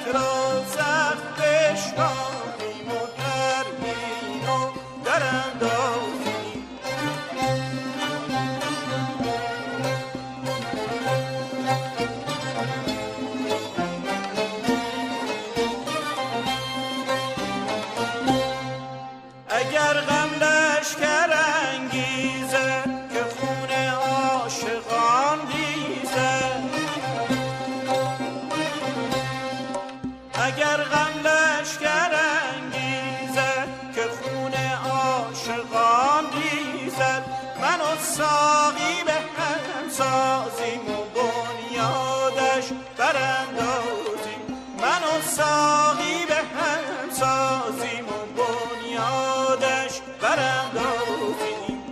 را سخت بشکافیم و در بین و در اندازیم. اگر غم لشکر انگیزه که خون عاشقان ریزه، اگر غم لشکر انگیزه که خون عاشقان ریزد، من و ساقی به هم سازیم و بنیادش براندازیم. من و ساقی به هم سازیم و بنیادش براندازیم.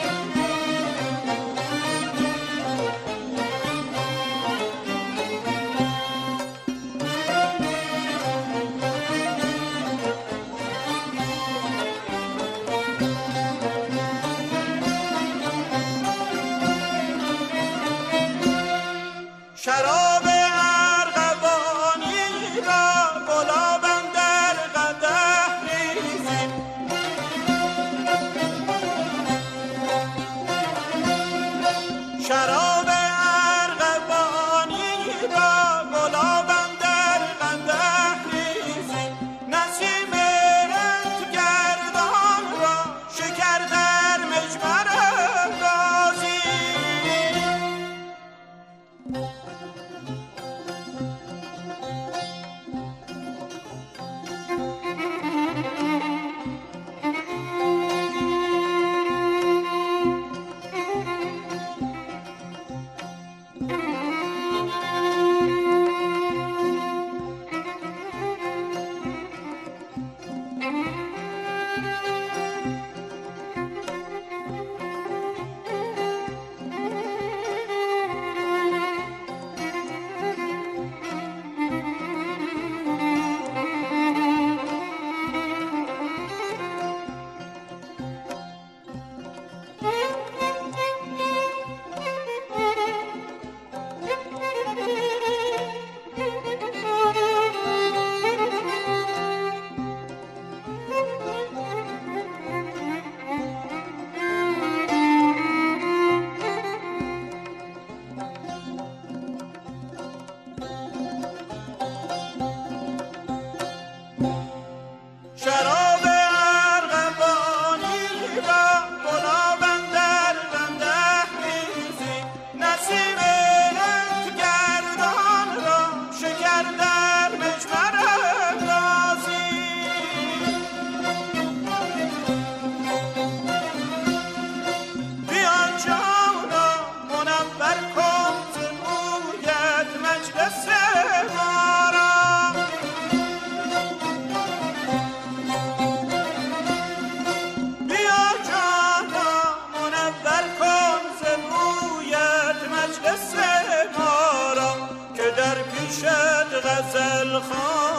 شراب ارغوانی را گلاب اندر قدح ریزیم. شراب ارغوانی را گلاب اندر قدح ریزیم. نسیم رنج گردان را شکر در مجمر اندازیم. شراب ارغوانی را گلاب اندر قدح ریزیم. نسیم رنج گردان را شکر در مجمر اندازیم. بیا جانا منور کن ز رویت مجلس ما را. مجلس ما را که در پیشت غزل خوان